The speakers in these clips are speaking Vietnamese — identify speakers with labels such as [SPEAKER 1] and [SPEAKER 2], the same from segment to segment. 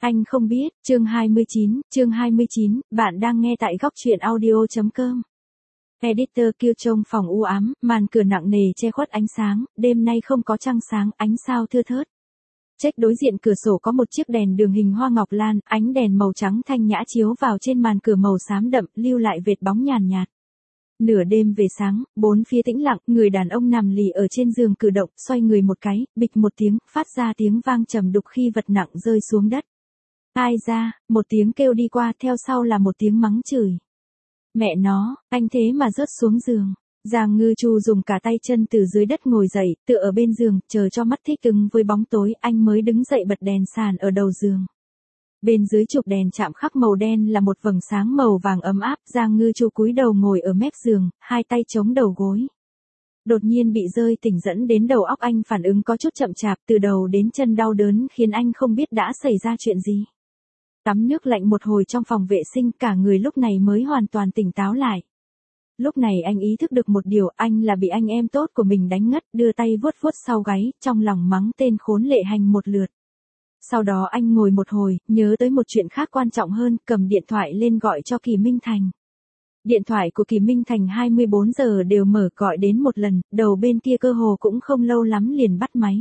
[SPEAKER 1] Anh không biết, chương 29, bạn đang nghe tại góc truyện audio.com. Editor kêu trong phòng u ám, màn cửa nặng nề che khuất ánh sáng, đêm nay không có trăng sáng, ánh sao thưa thớt. Trách đối diện cửa sổ có một chiếc đèn đường hình hoa ngọc lan, ánh đèn màu trắng thanh nhã chiếu vào trên màn cửa màu xám đậm, lưu lại vệt bóng nhàn nhạt. Nửa đêm về sáng, bốn phía tĩnh lặng, người đàn ông nằm lì ở trên giường cử động, xoay người một cái, bịch một tiếng, phát ra tiếng vang trầm đục khi vật nặng rơi xuống đất. Ai ra, một tiếng kêu đi qua, theo sau là một tiếng mắng chửi. Mẹ nó, anh thế mà rớt xuống giường. Giang Ngư Chu dùng cả tay chân từ dưới đất ngồi dậy, tựa ở bên giường, chờ cho mắt thích ứng với bóng tối, anh mới đứng dậy bật đèn sàn ở đầu giường. Bên dưới trục đèn chạm khắc màu đen là một vầng sáng màu vàng ấm áp, Giang Ngư Chu cúi đầu ngồi ở mép giường, hai tay chống đầu gối. Đột nhiên bị rơi tỉnh dẫn đến đầu óc anh phản ứng có chút chậm chạp, từ đầu đến chân đau đớn khiến anh không biết đã xảy ra chuyện gì. Tắm nước lạnh một hồi trong phòng vệ sinh, cả người lúc này mới hoàn toàn tỉnh táo lại. Lúc này anh ý thức được một điều, anh là bị anh em tốt của mình đánh ngất, đưa tay vuốt vuốt sau gáy, trong lòng mắng tên khốn Lệ Hành một lượt. Sau đó anh ngồi một hồi, nhớ tới một chuyện khác quan trọng hơn, cầm điện thoại lên gọi cho Kỳ Minh Thành. Điện thoại của Kỳ Minh Thành 24 giờ đều mở, gọi đến một lần, đầu bên kia cơ hồ cũng không lâu lắm liền bắt máy.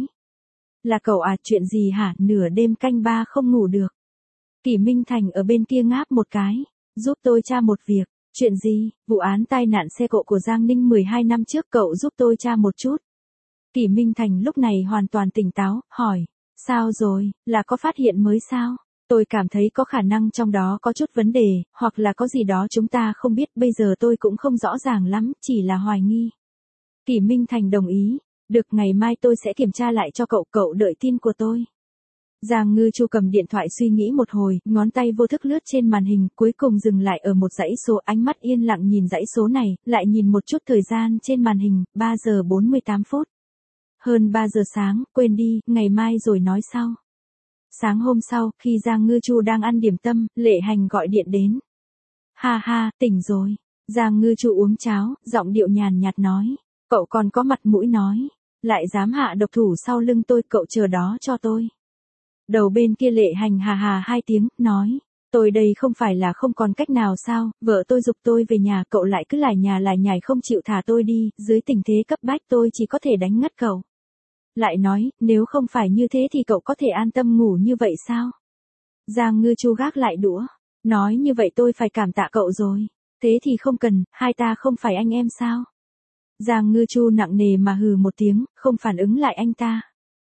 [SPEAKER 1] Là cậu à, chuyện gì hả, nửa đêm canh ba không ngủ được. Kỳ Minh Thành ở bên kia ngáp một cái, giúp tôi tra một việc. Chuyện gì? Vụ án tai nạn xe cộ của Giang Ninh 12 năm trước, cậu giúp tôi tra một chút. Kỳ Minh Thành lúc này hoàn toàn tỉnh táo, hỏi. Sao rồi, là có phát hiện mới sao? Tôi cảm thấy có khả năng trong đó có chút vấn đề, hoặc là có gì đó chúng ta không biết, bây giờ tôi cũng không rõ ràng lắm, chỉ là hoài nghi. Kỳ Minh Thành đồng ý. Được, ngày mai tôi sẽ kiểm tra lại cho cậu, cậu đợi tin của tôi. Giang Ngư Chu cầm điện thoại suy nghĩ một hồi, ngón tay vô thức lướt trên màn hình, cuối cùng dừng lại ở một dãy số, ánh mắt yên lặng nhìn dãy số này, lại nhìn một chút thời gian trên màn hình, 3 giờ 48 phút. Hơn 3 giờ sáng, quên đi, ngày mai rồi nói sau. Sáng hôm sau, khi Giang Ngư Chu đang ăn điểm tâm, Lệ Hành gọi điện đến. Ha ha, tỉnh rồi. Giang Ngư Chu uống cháo, giọng điệu nhàn nhạt nói. Cậu còn có mặt mũi nói. Lại dám hạ độc thủ sau lưng tôi, cậu chờ đó cho tôi. Đầu bên kia Lệ Hành hà hà hai tiếng, nói. Tôi đây không phải là không còn cách nào sao, vợ tôi giục tôi về nhà, cậu lại cứ lải nhà lải nhải không chịu thả tôi đi, dưới tình thế cấp bách tôi chỉ có thể đánh ngất cậu. Lại nói, nếu không phải như thế thì cậu có thể an tâm ngủ như vậy sao? Giang Ngư Chu gác lại đũa, nói như vậy tôi phải cảm tạ cậu rồi. Thế thì không cần, hai ta không phải anh em sao? Giang Ngư Chu nặng nề mà hừ một tiếng, không phản ứng lại anh ta.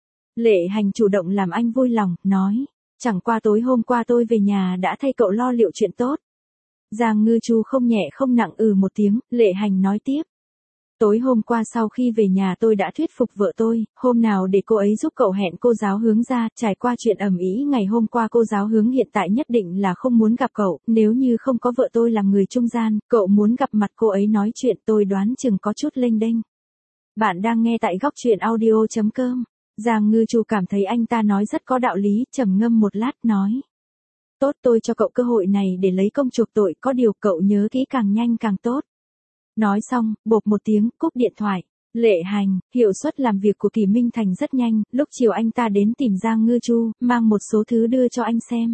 [SPEAKER 1] Lệ Hành chủ động làm anh vui lòng, nói. Chẳng qua tối hôm qua tôi về nhà đã thay cậu lo liệu chuyện tốt. Giang Ngư Chu không nhẹ không nặng một tiếng, Lệ Hành nói tiếp. Tối hôm qua sau khi về nhà tôi đã thuyết phục vợ tôi, hôm nào để cô ấy giúp cậu hẹn cô giáo hướng ra, trải qua chuyện ầm ĩ ngày hôm qua cô giáo hướng hiện tại nhất định là không muốn gặp cậu, nếu như không có vợ tôi làm người trung gian, cậu muốn gặp mặt cô ấy nói chuyện tôi đoán chừng có chút lênh đênh. Bạn đang nghe tại góc truyện audio.com. Giang Ngư Chu cảm thấy anh ta nói rất có đạo lý, trầm ngâm một lát nói. Tốt, tôi cho cậu cơ hội này để lấy công chuộc tội, có điều cậu nhớ kỹ càng nhanh càng tốt. Nói xong, bộp một tiếng, cúp điện thoại. Lệ Hành, hiệu suất làm việc của Kỳ Minh Thành rất nhanh, lúc chiều anh ta đến tìm Giang Ngư Chu, mang một số thứ đưa cho anh xem.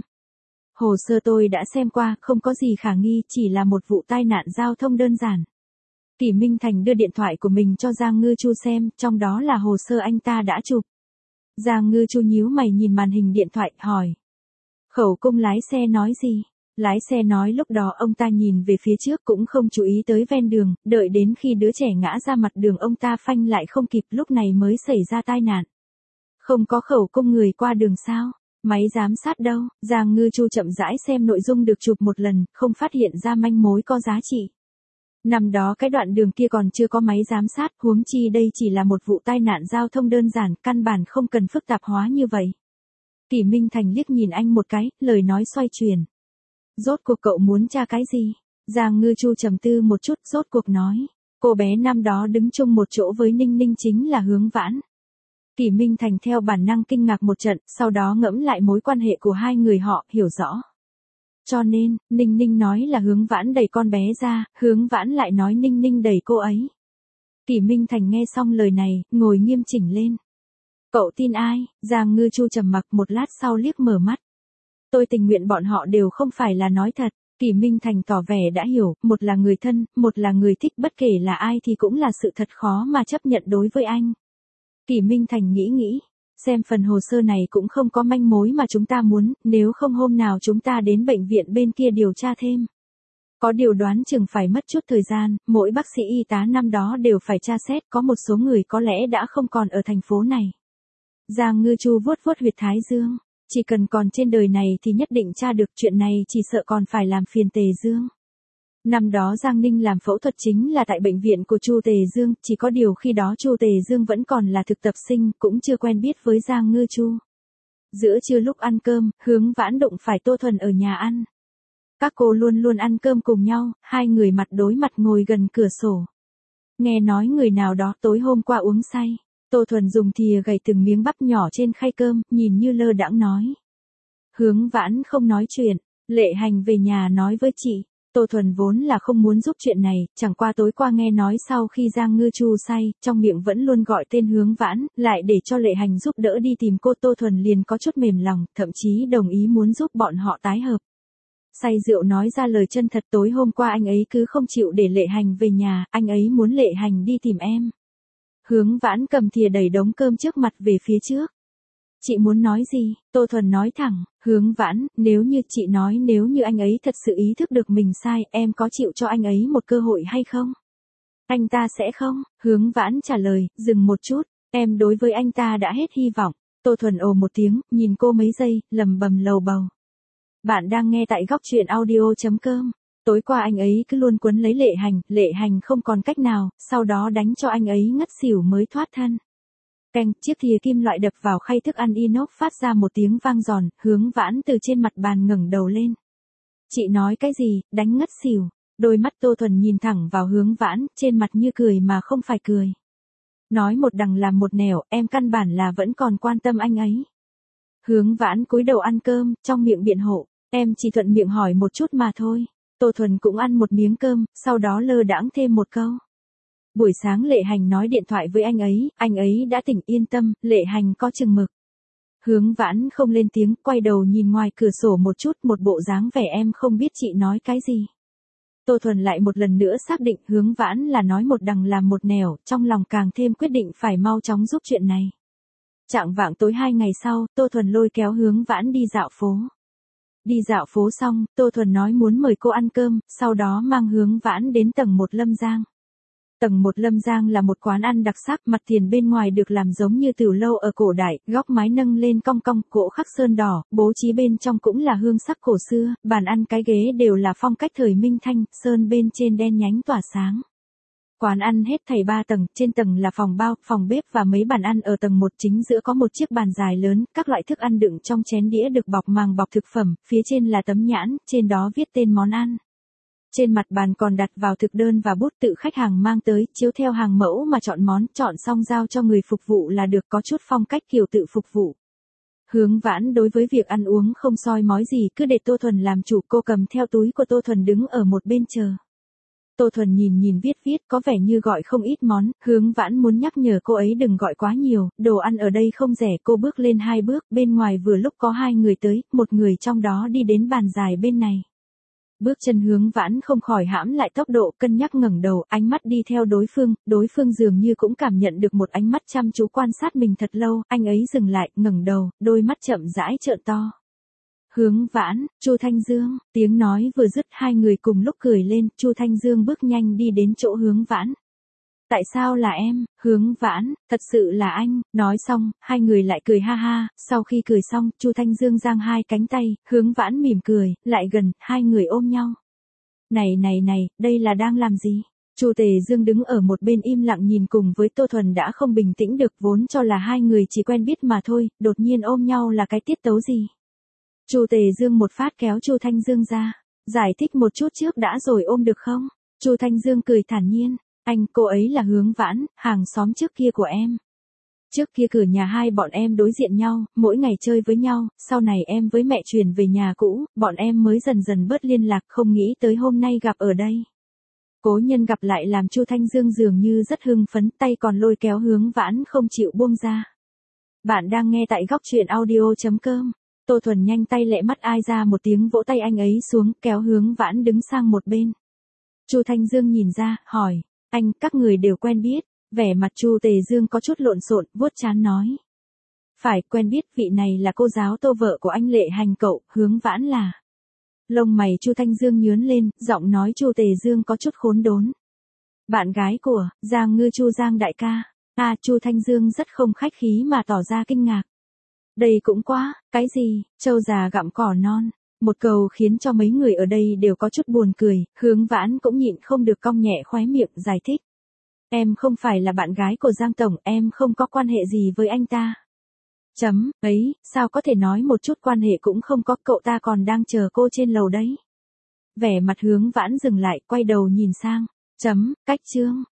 [SPEAKER 1] Hồ sơ tôi đã xem qua, không có gì khả nghi, chỉ là một vụ tai nạn giao thông đơn giản. Kỳ Minh Thành đưa điện thoại của mình cho Giang Ngư Chu xem, trong đó là hồ sơ anh ta đã chụp. Giang Ngư Chu nhíu mày nhìn màn hình điện thoại, hỏi. Khẩu cung lái xe nói gì? Lái xe nói lúc đó ông ta nhìn về phía trước cũng không chú ý tới ven đường, đợi đến khi đứa trẻ ngã ra mặt đường ông ta phanh lại không kịp, lúc này mới xảy ra tai nạn. Không có khẩu cung người qua đường sao? Máy giám sát đâu? Giang Ngư Chu chậm rãi xem nội dung được chụp một lần, không phát hiện ra manh mối có giá trị. Năm đó cái đoạn đường kia còn chưa có máy giám sát, huống chi đây chỉ là một vụ tai nạn giao thông đơn giản, căn bản không cần phức tạp hóa như vậy. Kỳ Minh Thành liếc nhìn anh một cái, lời nói xoay chuyển. Rốt cuộc cậu muốn tra cái gì? Giang Ngư Chu trầm tư một chút, rốt cuộc nói. Cô bé năm đó đứng chung một chỗ với Ninh Ninh chính là Hướng Vãn. Kỳ Minh Thành theo bản năng kinh ngạc một trận, sau đó ngẫm lại mối quan hệ của hai người họ, hiểu rõ. Cho nên, Ninh Ninh nói là Hướng Vãn đẩy con bé ra, Hướng Vãn lại nói Ninh Ninh đẩy cô ấy. Kỳ Minh Thành nghe xong lời này, ngồi nghiêm chỉnh lên. Cậu tin ai? Giang Ngư Chu trầm mặc một lát sau liếc mở mắt. Tôi tình nguyện bọn họ đều không phải là nói thật. Kỷ Minh Thành tỏ vẻ đã hiểu, một là người thân, một là người thích, bất kể là ai thì cũng là sự thật khó mà chấp nhận đối với anh. Kỷ Minh Thành nghĩ, xem phần hồ sơ này cũng không có manh mối mà chúng ta muốn, nếu không hôm nào chúng ta đến bệnh viện bên kia điều tra thêm. Có điều đoán chừng phải mất chút thời gian, mỗi bác sĩ y tá năm đó đều phải tra xét, có một số người có lẽ đã không còn ở thành phố này. Giang Ngư Chu vuốt vuốt huyệt thái dương, chỉ cần còn trên đời này thì nhất định tra được, chuyện này chỉ sợ còn phải làm phiền Tề Dương. Năm đó Giang Ninh làm phẫu thuật chính là tại bệnh viện của Chu Tề Dương, chỉ có điều khi đó Chu Tề Dương vẫn còn là thực tập sinh, cũng chưa quen biết với Giang Ngư Chu. Giữa trưa lúc ăn cơm, Hướng Vãn đụng phải Tô Thuần ở nhà ăn. Các cô luôn luôn ăn cơm cùng nhau, hai người mặt đối mặt ngồi gần cửa sổ. Nghe nói người nào đó tối hôm qua uống say. Tô Thuần dùng thìa gảy từng miếng bắp nhỏ trên khay cơm, nhìn như lơ đãng nói. Hướng Vãn không nói chuyện, Lệ Hành về nhà nói với chị. Tô Thuần vốn là không muốn giúp chuyện này, chẳng qua tối qua nghe nói sau khi Giang Ngư Chu say, trong miệng vẫn luôn gọi tên Hướng Vãn, lại để cho Lệ Hành giúp đỡ đi tìm cô. Tô Thuần liền có chút mềm lòng, thậm chí đồng ý muốn giúp bọn họ tái hợp. Say rượu nói ra lời chân thật, tối hôm qua anh ấy cứ không chịu để Lệ Hành về nhà, anh ấy muốn Lệ Hành đi tìm em. Hướng Vãn cầm thìa đẩy đống cơm trước mặt về phía trước. Chị muốn nói gì? Tô Thuần nói thẳng, Hướng Vãn, nếu như chị nói nếu như anh ấy thật sự ý thức được mình sai, em có chịu cho anh ấy một cơ hội hay không? Anh ta sẽ không, Hướng Vãn trả lời, dừng một chút, em đối với anh ta đã hết hy vọng. Tô Thuần ồ một tiếng, nhìn cô mấy giây, lầm bầm lầu bầu. Bạn đang nghe tại góc truyện audio.com. Tối qua anh ấy cứ luôn quấn lấy Lệ Hành không còn cách nào, sau đó đánh cho anh ấy ngất xỉu mới thoát thân. Canh, chiếc thìa kim loại đập vào khay thức ăn inox phát ra một tiếng vang giòn, Hướng Vãn từ trên mặt bàn ngẩng đầu lên. Chị nói cái gì, đánh ngất xỉu? Đôi mắt Tô Thuần nhìn thẳng vào Hướng Vãn, trên mặt như cười mà không phải cười. Nói một đằng làm một nẻo, em căn bản là vẫn còn quan tâm anh ấy. Hướng Vãn cúi đầu ăn cơm, trong miệng biện hộ, em chỉ thuận miệng hỏi một chút mà thôi. Tô Thuần cũng ăn một miếng cơm, sau đó lơ đãng thêm một câu. Buổi sáng Lệ Hành nói điện thoại với anh ấy đã tỉnh, yên tâm, Lệ Hành có chừng mực. Hướng Vãn không lên tiếng, quay đầu nhìn ngoài cửa sổ một chút, một bộ dáng vẻ em không biết chị nói cái gì. Tô Thuần lại một lần nữa xác định Hướng Vãn là nói một đằng làm một nẻo, trong lòng càng thêm quyết định phải mau chóng giúp chuyện này. Chạng vạng tối 2 ngày sau, Tô Thuần lôi kéo Hướng Vãn đi dạo phố. Đi dạo phố xong, Tô Thuần nói muốn mời cô ăn cơm, sau đó mang Hướng Vãn đến tầng 1 Lâm Giang. Tầng 1 Lâm Giang là một quán ăn đặc sắc, mặt tiền bên ngoài được làm giống như tiểu lâu ở cổ đại, góc mái nâng lên cong cong, gỗ khắc sơn đỏ, bố trí bên trong cũng là hương sắc cổ xưa, bàn ăn cái ghế đều là phong cách thời Minh Thanh, sơn bên trên đen nhánh tỏa sáng. Quán ăn hết thảy 3 tầng, trên tầng là phòng bao, phòng bếp và mấy bàn ăn, ở tầng 1 chính giữa có một chiếc bàn dài lớn, các loại thức ăn đựng trong chén đĩa được bọc màng bọc thực phẩm, phía trên là tấm nhãn, trên đó viết tên món ăn. Trên mặt bàn còn đặt vào thực đơn và bút tự khách hàng mang tới, chiếu theo hàng mẫu mà chọn món, chọn xong giao cho người phục vụ là được, có chút phong cách kiểu tự phục vụ. Hướng Vãn đối với việc ăn uống không soi mói gì, cứ để Tô Thuần làm chủ, cô cầm theo túi của Tô Thuần đứng ở một bên chờ. Tô Thuần nhìn viết, có vẻ như gọi không ít món, Hướng Vãn muốn nhắc nhở cô ấy đừng gọi quá nhiều, đồ ăn ở đây không rẻ, cô bước lên 2 bước, bên ngoài vừa lúc có 2 người tới, một người trong đó đi đến bàn dài bên này. Bước chân Hướng Vãn không khỏi hãm lại tốc độ, cân nhắc ngẩng đầu, ánh mắt đi theo đối phương dường như cũng cảm nhận được một ánh mắt chăm chú quan sát mình thật lâu, anh ấy dừng lại, ngẩng đầu, đôi mắt chậm rãi trợn to. Hướng Vãn, Chu Thanh Dương, tiếng nói vừa dứt, 2 người cùng lúc cười lên, Chu Thanh Dương bước nhanh đi đến chỗ Hướng Vãn. Tại sao là em, Hướng Vãn, thật sự là anh, nói xong, 2 người lại cười ha ha, sau khi cười xong, Chu Thanh Dương giang 2 cánh tay, Hướng Vãn mỉm cười, lại gần, 2 người ôm nhau. Này, đây là đang làm gì? Chu Tề Dương đứng ở một bên im lặng nhìn, cùng với Tô Thuần đã không bình tĩnh được, vốn cho là 2 người chỉ quen biết mà thôi, đột nhiên ôm nhau là cái tiết tấu gì? Chu Tề Dương một phát kéo Chu Thanh Dương ra, giải thích một chút trước đã rồi ôm được không? Chu Thanh Dương cười thản nhiên, cô ấy là Hướng Vãn, hàng xóm trước kia của em. Trước kia cửa nhà hai bọn em đối diện nhau, mỗi ngày chơi với nhau, sau này em với mẹ chuyển về nhà cũ, bọn em mới dần dần bớt liên lạc, không nghĩ tới hôm nay gặp ở đây. Cố nhân gặp lại làm Chu Thanh Dương dường như rất hưng phấn, tay còn lôi kéo Hướng Vãn không chịu buông ra. Bạn đang nghe tại góc truyện audio.com. Tô Thuần nhanh tay lẹ mắt ai ra một tiếng vỗ tay anh ấy xuống, kéo Hướng Vãn đứng sang một bên. Chu Thanh Dương nhìn ra, hỏi, anh, các người đều quen biết. Vẻ mặt Chu Tề Dương có chút lộn xộn, vuốt trán nói. Phải, quen biết, vị này là cô giáo Tô vợ của anh Lệ Hành cậu, Hướng Vãn là. Lông mày Chu Thanh Dương nhướng lên, giọng nói Chu Tề Dương có chút khốn đốn. Bạn gái của Giang Ngư, Chu Giang đại ca. Chu Thanh Dương rất không khách khí mà tỏ ra kinh ngạc. Đây cũng quá, cái gì, trâu già gặm cỏ non. Một câu khiến cho mấy người ở đây đều có chút buồn cười, Hướng Vãn cũng nhịn không được cong nhẹ khóe miệng giải thích. Em không phải là bạn gái của Giang Tổng, em không có quan hệ gì với anh ta. Ấy, sao có thể nói một chút quan hệ cũng không có, cậu ta còn đang chờ cô trên lầu đấy. Vẻ mặt Hướng Vãn dừng lại, quay đầu nhìn sang. Cách chương.